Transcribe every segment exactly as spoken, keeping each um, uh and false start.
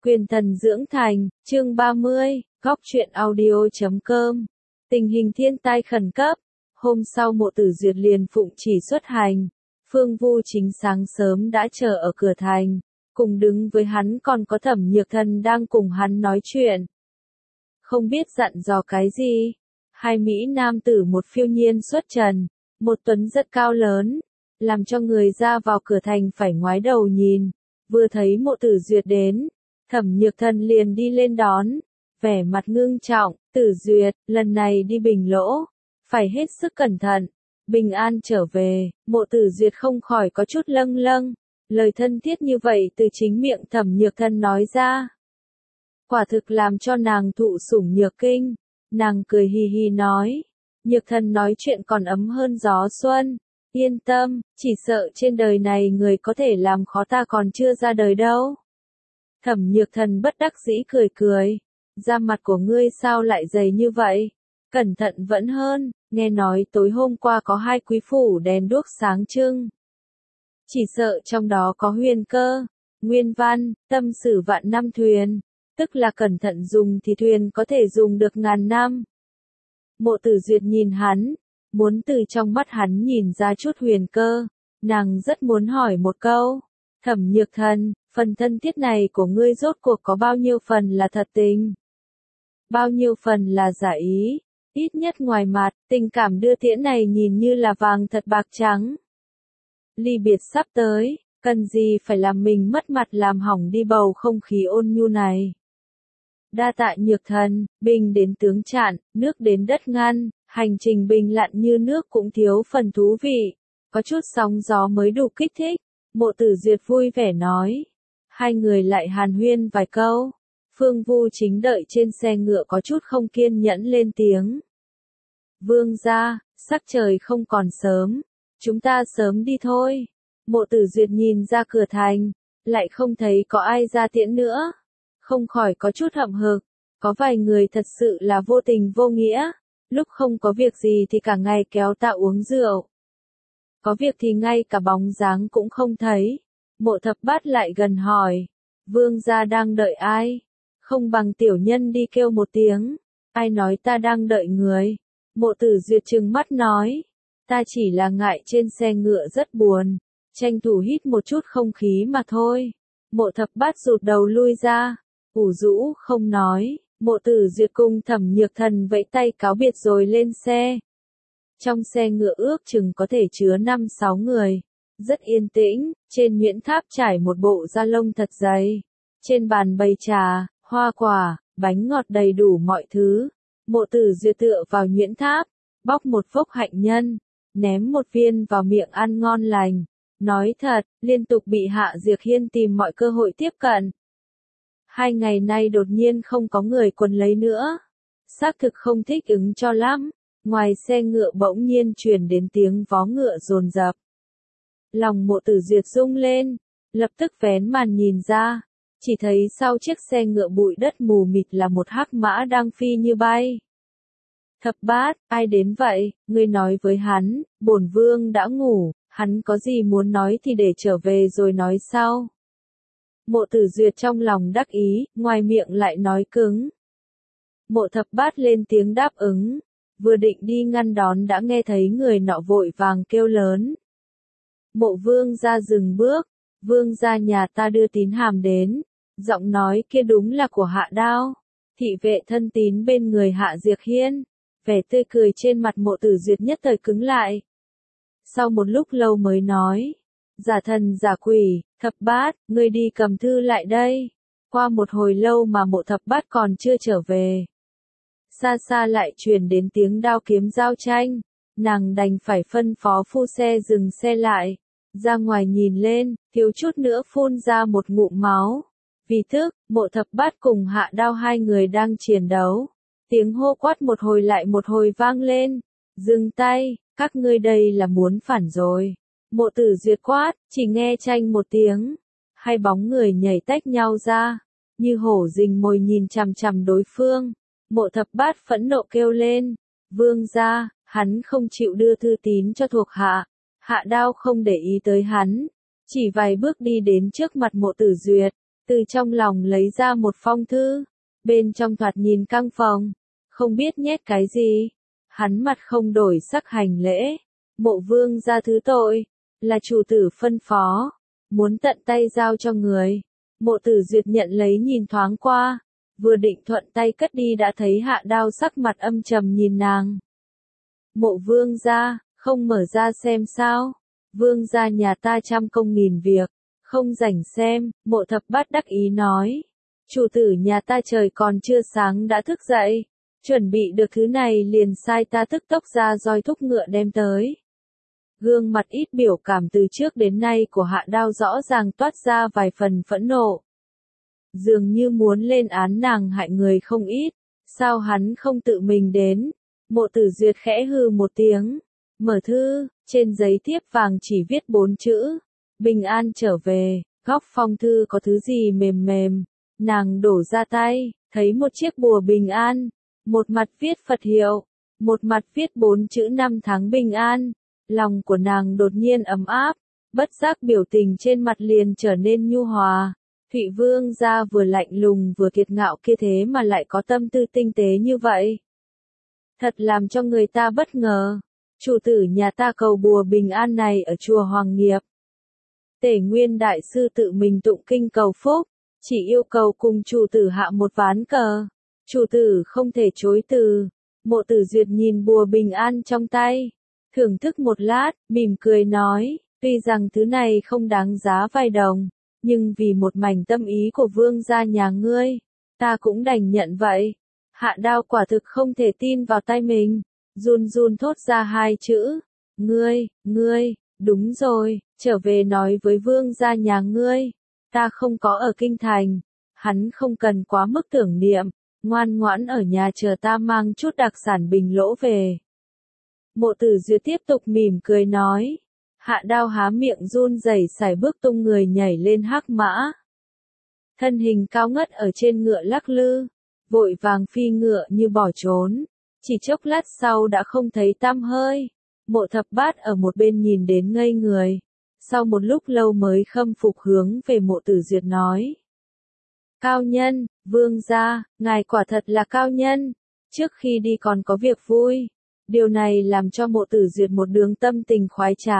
Quyền thần dưỡng thành, chương ba mươi, góc truyện audio chấm com. Tình hình thiên tai khẩn cấp. Hôm sau Mộ Tử Duyệt liền phụng chỉ xuất hành. Phương Vu Chính sáng sớm đã chờ ở cửa thành. Cùng đứng với hắn còn có Thẩm Nhược Thần đang cùng hắn nói chuyện. Không biết dặn dò cái gì. Hai Mỹ nam tử một phiêu nhiên xuất trần. Một tuấn rất cao lớn. Làm cho người ra vào cửa thành phải ngoái đầu nhìn. Vừa thấy Mộ Tử Duyệt đến. Thẩm Nhược Thần liền đi lên đón, vẻ mặt ngưng trọng, Tử Duyệt, lần này đi Bình Lỗ, phải hết sức cẩn thận, bình an trở về, Mộ Tử Duyệt không khỏi có chút lâng lâng, lời thân thiết như vậy từ chính miệng Thẩm Nhược Thần nói ra. Quả thực làm cho nàng thụ sủng nhược kinh, nàng cười hì hì nói, Nhược Thần nói chuyện còn ấm hơn gió xuân, yên tâm, chỉ sợ trên đời này người có thể làm khó ta còn chưa ra đời đâu. Thẩm Nhược Thần bất đắc dĩ cười cười, da mặt của ngươi sao lại dày như vậy? Cẩn thận vẫn hơn, nghe nói tối hôm qua có hai quý phủ đèn đuốc sáng trưng. Chỉ sợ trong đó có huyền cơ, nguyên văn, tâm sử vạn năm thuyền, tức là cẩn thận dùng thì thuyền có thể dùng được ngàn năm. Mộ Tử Duyệt nhìn hắn, muốn từ trong mắt hắn nhìn ra chút huyền cơ, nàng rất muốn hỏi một câu, Thẩm Nhược Thần, phần thân thiết này của ngươi rốt cuộc có bao nhiêu phần là thật tình? Bao nhiêu phần là giả ý? Ít nhất ngoài mặt, tình cảm đưa tiễn này nhìn như là vàng thật bạc trắng. Ly biệt sắp tới, cần gì phải làm mình mất mặt làm hỏng đi bầu không khí ôn nhu này. Đa tạ Nhược Thần, binh đến tướng chặn, nước đến đất ngăn, hành trình bình lặn như nước cũng thiếu phần thú vị, có chút sóng gió mới đủ kích thích. Mộ Tử Duyệt vui vẻ nói. Hai người lại hàn huyên vài câu. Phương Vu Chính đợi trên xe ngựa có chút không kiên nhẫn lên tiếng. Vương gia, sắc trời không còn sớm. Chúng ta sớm đi thôi. Mộ Tử Duyệt nhìn ra cửa thành. Lại không thấy có ai ra tiễn nữa. Không khỏi có chút hậm hực. Có vài người thật sự là vô tình vô nghĩa. Lúc không có việc gì thì cả ngày kéo ta uống rượu. Có việc thì ngay cả bóng dáng cũng không thấy. Mộ Thập Bát lại gần hỏi. Vương gia đang đợi ai? Không bằng tiểu nhân đi kêu một tiếng. Ai nói ta đang đợi người? Mộ Tử Duyệt trừng mắt nói. Ta chỉ là ngại trên xe ngựa rất buồn. Tranh thủ hít một chút không khí mà thôi. Mộ Thập Bát rụt đầu lui ra. Ủ rũ không nói. Mộ Tử Duyệt cùng Thẩm Nhược Thần vẫy tay cáo biệt rồi lên xe. Trong xe ngựa ước chừng có thể chứa năm sáu người. Rất yên tĩnh, trên nhuyễn tháp trải một bộ da lông thật dày. Trên bàn bày trà, hoa quả, bánh ngọt đầy đủ mọi thứ. Mộ Tử Duyệt tựa vào nhuyễn tháp, bóc một phốc hạnh nhân, ném một viên vào miệng ăn ngon lành. Nói thật, liên tục bị Hạ Diệc Hiên tìm mọi cơ hội tiếp cận. Hai ngày nay đột nhiên không có người quấn lấy nữa. Xác thực không thích ứng cho lắm. Ngoài xe ngựa bỗng nhiên truyền đến tiếng vó ngựa dồn dập. Lòng Mộ Tử Duyệt rung lên, lập tức vén màn nhìn ra, chỉ thấy sau chiếc xe ngựa bụi đất mù mịt là một hắc mã đang phi như bay. Thập Bát, ai đến vậy? Ngươi nói với hắn, bổn vương đã ngủ, hắn có gì muốn nói thì để trở về rồi nói sau. Mộ Tử Duyệt trong lòng đắc ý, ngoài miệng lại nói cứng. Mộ Thập Bát lên tiếng đáp ứng. Vừa định đi ngăn đón đã nghe thấy người nọ vội vàng kêu lớn. Mộ vương gia dừng bước, vương gia nhà ta đưa tín hàm đến, giọng nói kia đúng là của Hạ Đao, thị vệ thân tín bên người Hạ Diệc Hiên, vẻ tươi cười trên mặt Mộ Tử Duyệt nhất thời cứng lại. Sau một lúc lâu mới nói, giả thần giả quỷ, Thập Bát, ngươi đi cầm thư lại đây. Qua một hồi lâu mà Mộ Thập Bát còn chưa trở về. Xa xa lại truyền đến tiếng đao kiếm giao tranh, nàng đành phải phân phó phu xe dừng xe lại, ra ngoài nhìn lên, thiếu chút nữa phun ra một ngụm máu. Vì thức, Mộ Thập Bát cùng Hạ Đao hai người đang chiến đấu, tiếng hô quát một hồi lại một hồi vang lên, dừng tay, các ngươi đây là muốn phản rồi. Mộ Tử Duyệt quát, chỉ nghe chanh một tiếng, hai bóng người nhảy tách nhau ra, như hổ rình mồi nhìn chằm chằm đối phương. Mộ Thập Bát phẫn nộ kêu lên, vương gia, hắn không chịu đưa thư tín cho thuộc hạ. Hạ Đao không để ý tới hắn, chỉ vài bước đi đến trước mặt Mộ Tử Duyệt, từ trong lòng lấy ra một phong thư, bên trong thoạt nhìn căng phòng, không biết nhét cái gì. Hắn mặt không đổi sắc hành lễ, mộ vương ra thứ tội, là chủ tử phân phó, muốn tận tay giao cho người. Mộ Tử Duyệt nhận lấy nhìn thoáng qua, vừa định thuận tay cất đi đã thấy Hạ Đao sắc mặt âm trầm nhìn nàng. Mộ vương gia, không mở ra xem sao? Vương gia nhà ta trăm công nghìn việc, không rảnh xem. Mộ Thập Bát đắc ý nói. Chủ tử nhà ta trời còn chưa sáng đã thức dậy, chuẩn bị được thứ này liền sai ta tức tốc ra roi thúc ngựa đem tới. Gương mặt ít biểu cảm từ trước đến nay của Hạ Đao rõ ràng toát ra vài phần phẫn nộ. Dường như muốn lên án nàng hại người không ít, sao hắn không tự mình đến? Mộ Tử Duyệt khẽ hừ một tiếng, mở thư, trên giấy thiếp vàng chỉ viết bốn chữ, bình an trở về. Góc phong thư có thứ gì mềm mềm, nàng đổ ra tay, thấy một chiếc bùa bình an, một mặt viết Phật hiệu, một mặt viết bốn chữ năm tháng bình an. Lòng của nàng đột nhiên ấm áp, bất giác biểu tình trên mặt liền trở nên nhu hòa. Thụy Vương gia vừa lạnh lùng vừa kiệt ngạo kia thế mà lại có tâm tư tinh tế như vậy. Thật làm cho người ta bất ngờ. Chủ tử nhà ta cầu bùa bình an này ở chùa Hoàng Nghiệp. Tể Nguyên đại sư tự mình tụng kinh cầu phúc, chỉ yêu cầu cùng chủ tử hạ một ván cờ. Chủ tử không thể chối từ. Mộ Tử Duyệt nhìn bùa bình an trong tay, thưởng thức một lát, mỉm cười nói, tuy rằng thứ này không đáng giá vài đồng, nhưng vì một mảnh tâm ý của vương gia nhà ngươi, ta cũng đành nhận vậy. Hạ Đao quả thực không thể tin vào tay mình, run run thốt ra hai chữ, ngươi, ngươi, đúng rồi, trở về nói với vương gia nhà ngươi, ta không có ở kinh thành, hắn không cần quá mức tưởng niệm, ngoan ngoãn ở nhà chờ ta mang chút đặc sản Bình Lỗ về. Mộ Tử Duyệt tiếp tục mỉm cười nói. Hạ Đao há miệng run rẩy sải bước tung người nhảy lên hắc mã. Thân hình cao ngất ở trên ngựa lắc lư, vội vàng phi ngựa như bỏ trốn. Chỉ chốc lát sau đã không thấy tăm hơi. Mộ Thập Bát ở một bên nhìn đến ngây người. Sau một lúc lâu mới khâm phục hướng về Mộ Tử Duyệt nói. Cao nhân, vương gia, ngài quả thật là cao nhân. Trước khi đi còn có việc vui. Điều này làm cho Mộ Tử Duyệt một đường tâm tình khoái trá.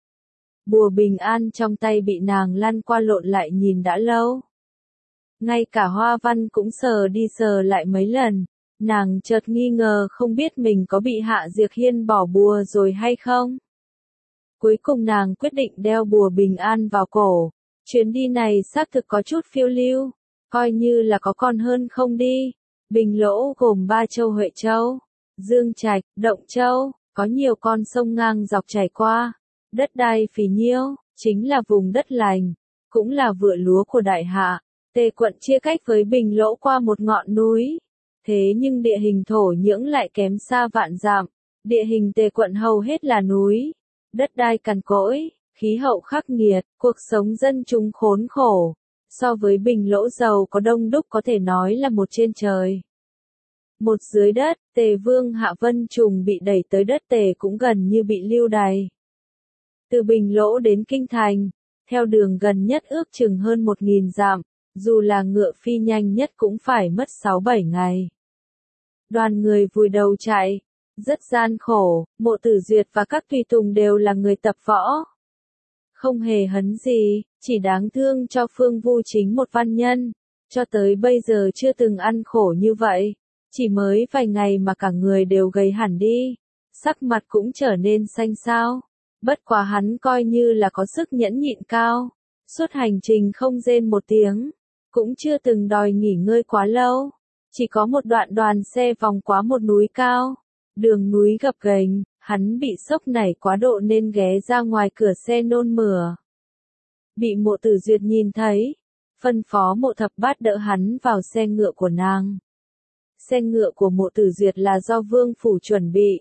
Bùa bình an trong tay bị nàng lăn qua lộn lại nhìn đã lâu. Ngay cả hoa văn cũng sờ đi sờ lại mấy lần. Nàng chợt nghi ngờ không biết mình có bị Hạ Diệc Hiên bỏ bùa rồi hay không. Cuối cùng nàng quyết định đeo bùa bình an vào cổ. Chuyến đi này xác thực có chút phiêu lưu, coi như là có con hơn không đi. Bình Lỗ gồm ba châu Huệ Châu, Dương Trạch, Động Châu, có nhiều con sông ngang dọc chảy qua. Đất đai phì nhiêu, chính là vùng đất lành, cũng là vựa lúa của đại hạ. Tề quận chia cách với Bình Lỗ qua một ngọn núi. Thế nhưng địa hình thổ nhưỡng lại kém xa vạn dặm. Địa hình Tề quận hầu hết là núi, đất đai cằn cỗi, khí hậu khắc nghiệt, cuộc sống dân chúng khốn khổ. So với Bình Lỗ giàu có đông đúc có thể nói là một trên trời. Một dưới đất, Tề Vương Hạ Vân Trùng bị đẩy tới đất Tề cũng gần như bị lưu đày. Từ Bình Lỗ đến Kinh Thành, theo đường gần nhất ước chừng hơn một nghìn dặm, dù là ngựa phi nhanh nhất cũng phải mất sáu bảy ngày. Đoàn người vùi đầu chạy, rất gian khổ. Mộ Tử Duyệt và các tùy tùng đều là người tập võ. Không hề hấn gì, chỉ đáng thương cho Phương Vu Chính một văn nhân, cho tới bây giờ chưa từng ăn khổ như vậy. Chỉ mới vài ngày mà cả người đều gầy hẳn đi, sắc mặt cũng trở nên xanh xao. Bất quá hắn coi như là có sức nhẫn nhịn cao, suốt hành trình không rên một tiếng, cũng chưa từng đòi nghỉ ngơi quá lâu. Chỉ có một đoạn đoàn xe vòng quá một núi cao, đường núi gập ghềnh, hắn bị sốc nảy quá độ nên ghé ra ngoài cửa xe nôn mửa. Bị Mộ Tử Duyệt nhìn thấy, phân phó Mộ Thập Bát đỡ hắn vào xe ngựa của nàng. Xe ngựa của Mộ Tử Duyệt là do Vương Phủ chuẩn bị.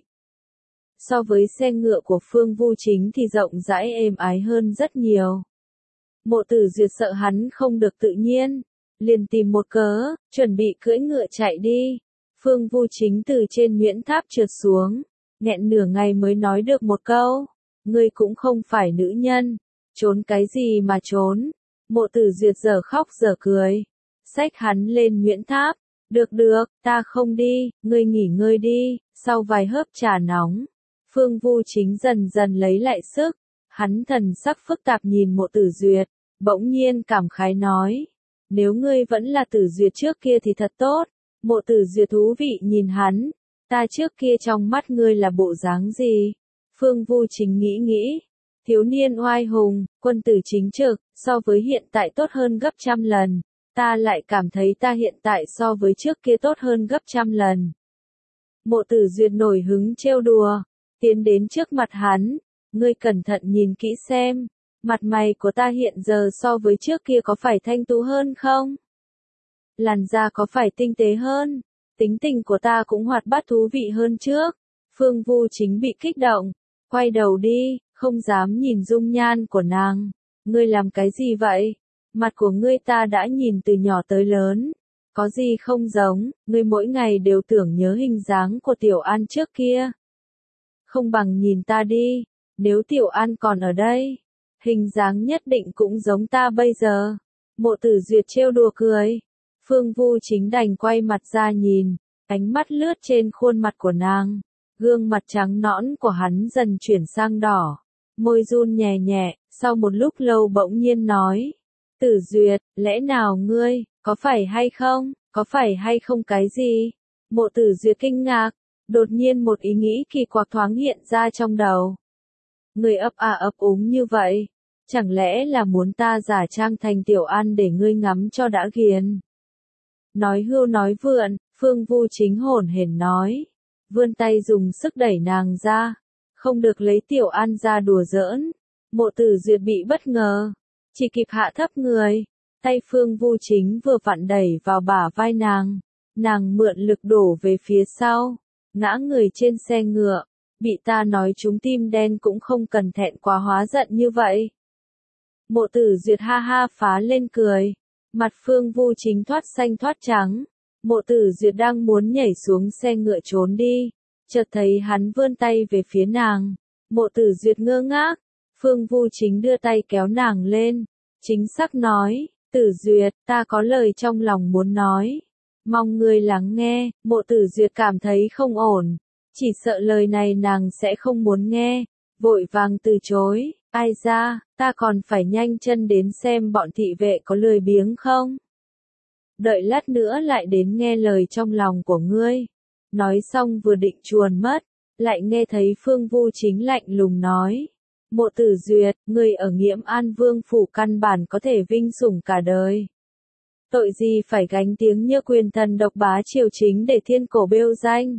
So với xe ngựa của Phương Vu Chính thì rộng rãi êm ái hơn rất nhiều. Mộ Tử Duyệt sợ hắn không được tự nhiên, liền tìm một cớ, chuẩn bị cưỡi ngựa chạy đi. Phương Vu Chính từ trên Nguyễn Tháp trượt xuống, nghẹn nửa ngày mới nói được một câu, ngươi cũng không phải nữ nhân, trốn cái gì mà trốn. Mộ Tử Duyệt giờ khóc giờ cười. Xách hắn lên Nguyễn Tháp. Được được, ta không đi, ngươi nghỉ ngơi đi. Sau vài hớp trà nóng, Phương Vu Chính dần dần lấy lại sức. Hắn thần sắc phức tạp nhìn Mộ Tử Duyệt, bỗng nhiên cảm khái nói. Nếu ngươi vẫn là Tử Duyệt trước kia thì thật tốt. Mộ Tử Duyệt thú vị nhìn hắn. Ta trước kia trong mắt ngươi là bộ dáng gì? Phương Vu Chính nghĩ nghĩ. Thiếu niên oai hùng, quân tử chính trực, so với hiện tại tốt hơn gấp trăm lần. Ta lại cảm thấy ta hiện tại so với trước kia tốt hơn gấp trăm lần. Mộ Tử Duyệt nổi hứng trêu đùa, tiến đến trước mặt hắn. Ngươi cẩn thận nhìn kỹ xem, mặt mày của ta hiện giờ so với trước kia có phải thanh tú hơn không? Làn da có phải tinh tế hơn? Tính tình của ta cũng hoạt bát thú vị hơn trước. Phương Vu Chính bị kích động, quay đầu đi, không dám nhìn dung nhan của nàng. Ngươi làm cái gì vậy? Mặt của ngươi ta đã nhìn từ nhỏ tới lớn. Có gì không giống, ngươi mỗi ngày đều tưởng nhớ hình dáng của Tiểu An trước kia. Không bằng nhìn ta đi, nếu Tiểu An còn ở đây, hình dáng nhất định cũng giống ta bây giờ. Mộ Tử Duyệt trêu đùa cười. Phương Vu Chính đành quay mặt ra nhìn, ánh mắt lướt trên khuôn mặt của nàng. Gương mặt trắng nõn của hắn dần chuyển sang đỏ, môi run nhẹ nhẹ, sau một lúc lâu bỗng nhiên nói. Tử Duyệt, lẽ nào ngươi, có phải hay không, có phải hay không cái gì? Mộ Tử Duyệt kinh ngạc, đột nhiên một ý nghĩ kỳ quặc thoáng hiện ra trong đầu. Ngươi ấp à ấp úng như vậy, chẳng lẽ là muốn ta giả trang thành Tiểu An để ngươi ngắm cho đã ghiền? Nói hưu nói vượn, Phương Vu Chính hổn hển nói, vươn tay dùng sức đẩy nàng ra, không được lấy Tiểu An ra đùa giỡn. Mộ Tử Duyệt bị bất ngờ, chỉ kịp hạ thấp người, tay Phương Vu Chính vừa vặn đẩy vào bả vai nàng, nàng mượn lực đổ về phía sau, ngã người trên xe ngựa, bị ta nói trúng tim đen cũng không cần thẹn quá hóa giận như vậy. Mộ Tử Duyệt ha ha phá lên cười, mặt Phương Vu Chính thoát xanh thoát trắng. Mộ Tử Duyệt đang muốn nhảy xuống xe ngựa trốn đi, chợt thấy hắn vươn tay về phía nàng. Mộ Tử Duyệt ngơ ngác, Phương Vu Chính đưa tay kéo nàng lên, chính xác nói, Tử Duyệt, ta có lời trong lòng muốn nói, mong ngươi lắng nghe. Mộ Tử Duyệt cảm thấy không ổn, chỉ sợ lời này nàng sẽ không muốn nghe, vội vàng từ chối. Ai ra, ta còn phải nhanh chân đến xem bọn thị vệ có lười biếng không? Đợi lát nữa lại đến nghe lời trong lòng của ngươi. Nói xong vừa định chuồn mất, lại nghe thấy Phương Vu Chính lạnh lùng nói. Mộ Tử Duyệt, ngươi ở Nghiễm An Vương phủ căn bản có thể vinh sủng cả đời. Tội gì phải gánh tiếng như quyền thần độc bá triều chính để thiên cổ bêu danh.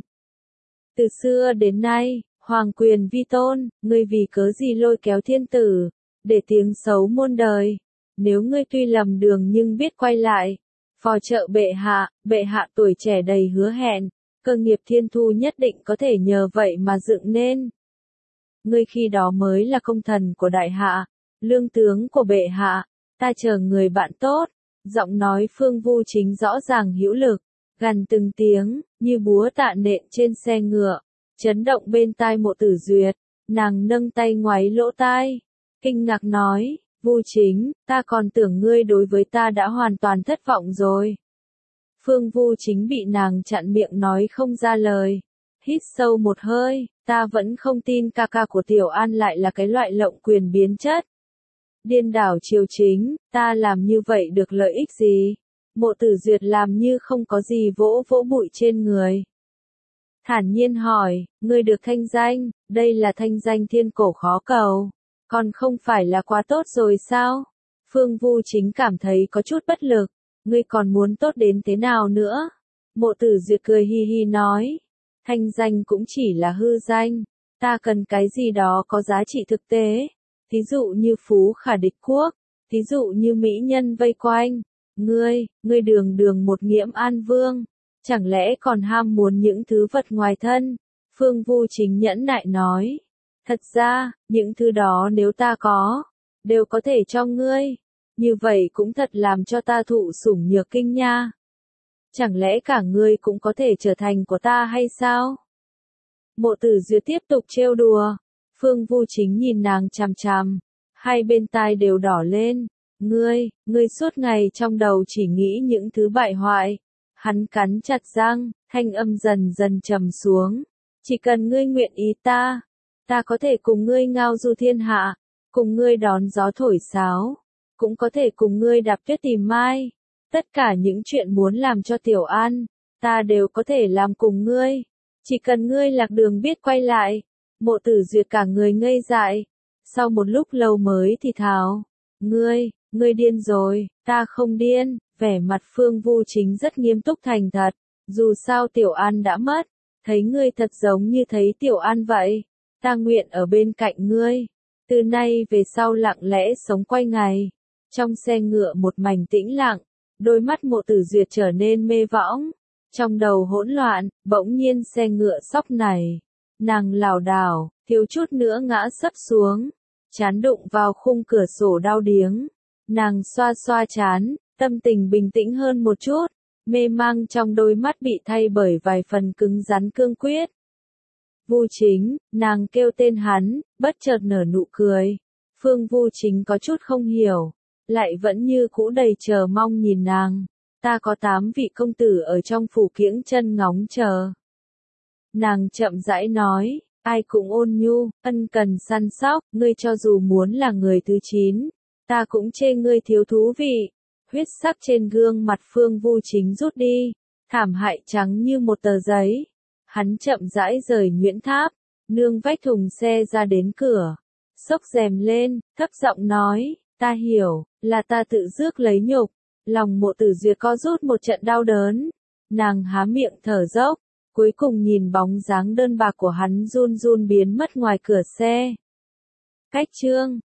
Từ xưa đến nay, hoàng quyền vi tôn, ngươi vì cớ gì lôi kéo thiên tử, để tiếng xấu muôn đời. Nếu ngươi tuy lầm đường nhưng biết quay lại, phò trợ bệ hạ, bệ hạ tuổi trẻ đầy hứa hẹn, cơ nghiệp thiên thu nhất định có thể nhờ vậy mà dựng nên. Ngươi khi đó mới là công thần của đại hạ, lương tướng của bệ hạ, ta chờ người bạn tốt. Giọng nói Phương Vu Chính rõ ràng hữu lực, gằn từng tiếng, như búa tạ nện trên xe ngựa, chấn động bên tai Mộ Tử Duyệt. Nàng nâng tay ngoáy lỗ tai, kinh ngạc nói, Vu Chính, ta còn tưởng ngươi đối với ta đã hoàn toàn thất vọng rồi. Phương Vu Chính bị nàng chặn miệng nói không ra lời, hít sâu một hơi, ta vẫn không tin ca ca của Tiểu An lại là cái loại lộng quyền biến chất. Điên đảo triều chính, ta làm như vậy được lợi ích gì? Mộ Tử Duyệt làm như không có gì vỗ vỗ bụi trên người. Thản nhiên hỏi, ngươi được thanh danh, đây là thanh danh thiên cổ khó cầu, còn không phải là quá tốt rồi sao? Phương Vu Chính cảm thấy có chút bất lực, ngươi còn muốn tốt đến thế nào nữa? Mộ Tử Duyệt cười hi hi nói, thanh danh cũng chỉ là hư danh, ta cần cái gì đó có giá trị thực tế, thí dụ như phú khả địch quốc, thí dụ như mỹ nhân vây quanh. Ngươi, ngươi đường đường một Nghiễm An Vương, chẳng lẽ còn ham muốn những thứ vật ngoài thân? Phương Vu Chính nhẫn nại nói, thật ra, những thứ đó nếu ta có, đều có thể cho ngươi, như vậy cũng thật làm cho ta thụ sủng nhược kinh nha. Chẳng lẽ cả ngươi cũng có thể trở thành của ta hay sao? Mộ Tử Duyệt tiếp tục trêu đùa, Phương Vu Chính nhìn nàng chằm chằm, hai bên tai đều đỏ lên, Ngươi, ngươi suốt ngày trong đầu chỉ nghĩ những thứ bại hoại. Hắn cắn chặt răng, thanh âm dần dần trầm xuống. Chỉ cần ngươi nguyện ý ta, ta có thể cùng ngươi ngao du thiên hạ, cùng ngươi đón gió thổi sáo, cũng có thể cùng ngươi đạp tuyết tìm mai. Tất cả những chuyện muốn làm cho Tiểu An, ta đều có thể làm cùng ngươi. Chỉ cần ngươi lạc đường biết quay lại. Mộ Tử Duyệt cả người ngây dại. Sau một lúc lâu mới thì thào. Ngươi, ngươi điên rồi, ta không điên. Vẻ mặt Phương Vu Chính rất nghiêm túc thành thật. Dù sao Tiểu An đã mất. Thấy ngươi thật giống như thấy Tiểu An vậy. Ta nguyện ở bên cạnh ngươi. Từ nay về sau lặng lẽ sống quay ngày. Trong xe ngựa một mảnh tĩnh lặng. Đôi mắt Mộ Tử Duyệt trở nên mê võng. Trong đầu hỗn loạn, bỗng nhiên xe ngựa sóc này. Nàng lảo đảo, thiếu chút nữa ngã sấp xuống. Chán đụng vào khung cửa sổ đau điếng. Nàng xoa xoa chán, tâm tình bình tĩnh hơn một chút. Mê mang trong đôi mắt bị thay bởi vài phần cứng rắn cương quyết. Vu Chính, nàng kêu tên hắn, bất chợt nở nụ cười. Phương Vu Chính có chút không hiểu, lại vẫn như cũ đầy chờ mong nhìn nàng. Ta có tám vị công tử ở trong phủ kiễng chân ngóng chờ. Nàng chậm rãi nói, ai cũng ôn nhu, ân cần săn sóc, ngươi cho dù muốn là người thứ chín, ta cũng chê ngươi thiếu thú vị. Huyết sắc trên gương mặt Phương Vu Chính rút đi, thảm hại trắng như một tờ giấy. Hắn chậm rãi rời nhuyễn tháp, nương vách thùng xe ra đến cửa. Xốc rèm lên, thấp giọng nói, ta hiểu, là ta tự rước lấy nhục. Lòng Mộ Tử Duyệt co rút một trận đau đớn. Nàng há miệng thở dốc, cuối cùng nhìn bóng dáng đơn bạc của hắn run run biến mất ngoài cửa xe. Cách chương